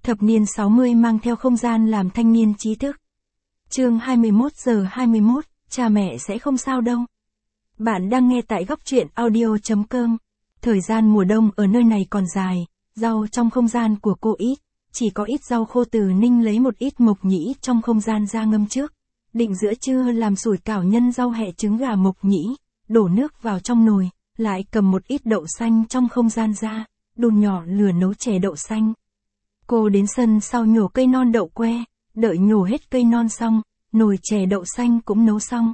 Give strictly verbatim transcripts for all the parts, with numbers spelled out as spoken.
Thập niên sáu mươi mang theo không gian làm thanh niên trí thức. Chương hai mươi mốt giờ hai mươi mốt, cha mẹ sẽ không sao đâu. Bạn đang nghe tại góc truyện audio chấm com. Thời gian mùa đông ở nơi này còn dài, rau trong không gian của cô ít, chỉ có ít rau khô. Từ Ninh lấy một ít mộc nhĩ trong không gian ra ngâm trước. Định giữa trưa làm sủi cảo nhân rau hẹ trứng gà mộc nhĩ, đổ nước vào trong nồi, lại cầm một ít đậu xanh trong không gian ra, đun nhỏ lửa nấu chè đậu xanh. Cô đến sân sau nhổ cây non đậu que, đợi nhổ hết cây non xong, nồi chè đậu xanh cũng nấu xong.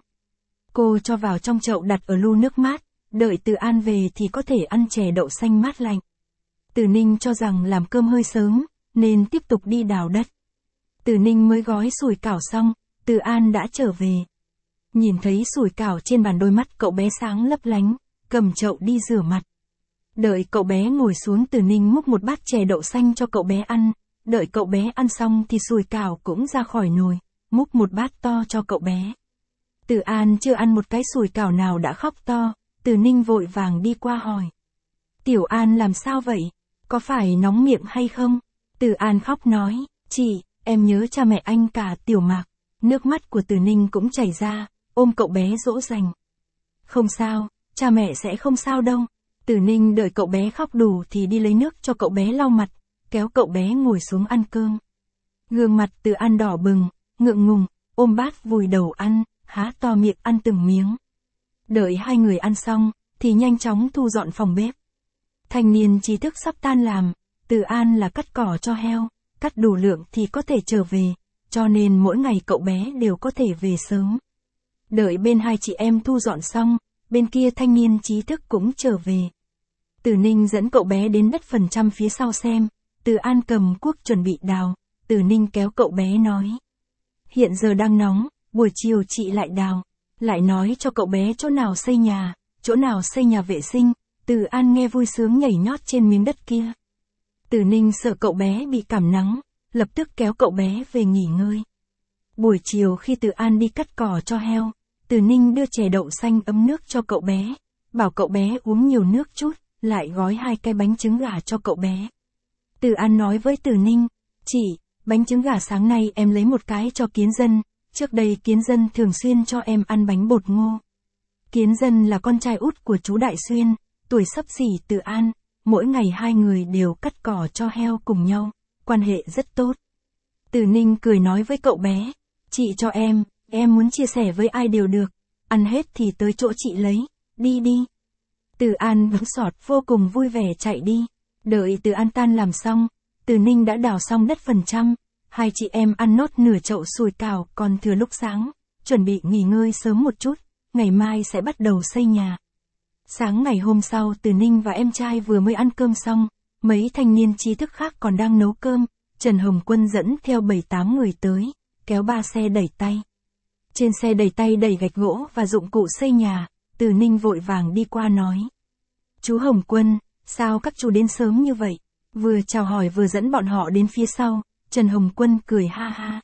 Cô cho vào trong chậu đặt ở lu nước mát, đợi Từ An về thì có thể ăn chè đậu xanh mát lạnh. Từ Ninh cho rằng làm cơm hơi sớm, nên tiếp tục đi đào đất. Từ Ninh mới gói sủi cảo xong, Từ An đã trở về. Nhìn thấy sủi cảo trên bàn, đôi mắt cậu bé sáng lấp lánh, cầm chậu đi rửa mặt. Đợi cậu bé ngồi xuống, Từ Ninh múc một bát chè đậu xanh cho cậu bé ăn. Đợi cậu bé ăn xong thì sủi cảo cũng ra khỏi nồi, múc một bát to cho cậu bé. Từ An chưa ăn một cái sủi cảo nào đã khóc to. Từ Ninh vội vàng đi qua hỏi: Tiểu An làm sao vậy? Có phải nóng miệng hay không? Từ An khóc nói: Chị, em nhớ cha mẹ anh cả. Tiểu Mạc. Nước mắt của Từ Ninh cũng chảy ra, ôm cậu bé dỗ dành. Không sao, cha mẹ sẽ không sao đâu. Từ Ninh đợi cậu bé khóc đủ thì đi lấy nước cho cậu bé lau mặt, kéo cậu bé ngồi xuống ăn cơm. Gương mặt Từ An đỏ bừng, ngượng ngùng, ôm bát vùi đầu ăn, há to miệng ăn từng miếng. Đợi hai người ăn xong, thì nhanh chóng thu dọn phòng bếp. Thanh niên trí thức sắp tan làm, Từ An là cắt cỏ cho heo, cắt đủ lượng thì có thể trở về, cho nên mỗi ngày cậu bé đều có thể về sớm. Đợi bên hai chị em thu dọn xong, bên kia thanh niên trí thức cũng trở về. Từ Ninh dẫn cậu bé đến đất phần trăm phía sau xem. Từ An cầm cuốc chuẩn bị đào. Từ Ninh kéo cậu bé nói: Hiện giờ đang nóng, buổi chiều chị lại đào. Lại nói cho cậu bé chỗ nào xây nhà, chỗ nào xây nhà vệ sinh. Từ An nghe vui sướng nhảy nhót trên miếng đất kia. Từ Ninh sợ cậu bé bị cảm nắng, lập tức kéo cậu bé về nghỉ ngơi. Buổi chiều khi Từ An đi cắt cỏ cho heo, Từ Ninh đưa chè đậu xanh ấm nước cho cậu bé, bảo cậu bé uống nhiều nước chút, lại gói hai cái bánh trứng gà cho cậu bé. Từ An nói với Từ Ninh: Chị, bánh trứng gà sáng nay em lấy một cái cho Kiến Dân, trước đây Kiến Dân thường xuyên cho em ăn bánh bột ngô. Kiến Dân là con trai út của chú Đại Xuyên, tuổi xấp xỉ Từ An, mỗi ngày hai người đều cắt cỏ cho heo cùng nhau, quan hệ rất tốt. Từ Ninh cười nói với cậu bé: Chị cho em, em muốn chia sẻ với ai đều được, ăn hết thì tới chỗ chị lấy, đi đi. Từ An bấm sọt vô cùng vui vẻ chạy đi. Đợi Từ An tan làm xong, Từ Ninh đã đào xong đất phần trăm, hai chị em ăn nốt nửa chậu sủi cảo còn thừa lúc sáng, chuẩn bị nghỉ ngơi sớm một chút, ngày mai sẽ bắt đầu xây nhà. Sáng ngày hôm sau, Từ Ninh và em trai vừa mới ăn cơm xong, mấy thanh niên trí thức khác còn đang nấu cơm. Trần Hồng Quân dẫn theo bảy tám người tới, kéo ba xe đẩy tay. Trên xe đẩy tay đầy gạch gỗ và dụng cụ xây nhà. Từ Ninh vội vàng đi qua nói: Chú Hồng Quân, sao các chú đến sớm như vậy? Vừa chào hỏi vừa dẫn bọn họ đến phía sau. Trần Hồng Quân cười ha ha: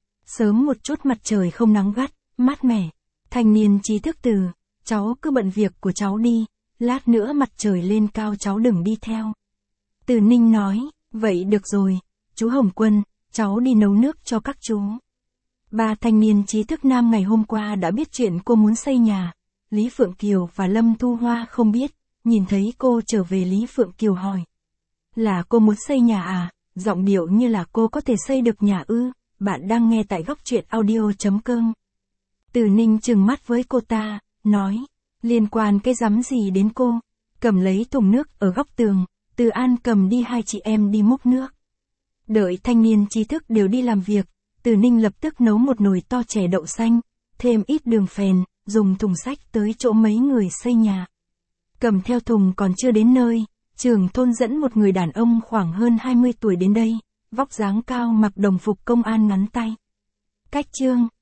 Sớm một chút mặt trời không nắng gắt, mát mẻ. Thanh niên trí thức Từ, cháu cứ bận việc của cháu đi, lát nữa mặt trời lên cao cháu đừng đi theo. Từ Ninh nói: Vậy được rồi, chú Hồng Quân, cháu đi nấu nước cho các chú. Ba thanh niên trí thức nam ngày hôm qua đã biết chuyện cô muốn xây nhà. Lý Phượng Kiều và Lâm Thu Hoa không biết, nhìn thấy cô trở về Lý Phượng Kiều hỏi: Là cô muốn xây nhà à? Giọng điệu như là cô có thể xây được nhà ư? Bạn đang nghe tại góc truyện audio chấm com. Từ Ninh trừng mắt với cô ta, nói: Liên quan cái rắm gì đến cô? Cầm lấy thùng nước ở góc tường, Từ An cầm đi hai chị em đi múc nước. Đợi thanh niên trí thức đều đi làm việc, Từ Ninh lập tức nấu một nồi to chè đậu xanh, thêm ít đường phèn, dùng thùng xách tới chỗ mấy người xây nhà. Cầm theo thùng còn chưa đến nơi, trưởng thôn dẫn một người đàn ông khoảng hơn hai mươi tuổi đến đây, vóc dáng cao, mặc đồng phục công an ngắn tay. Cách chương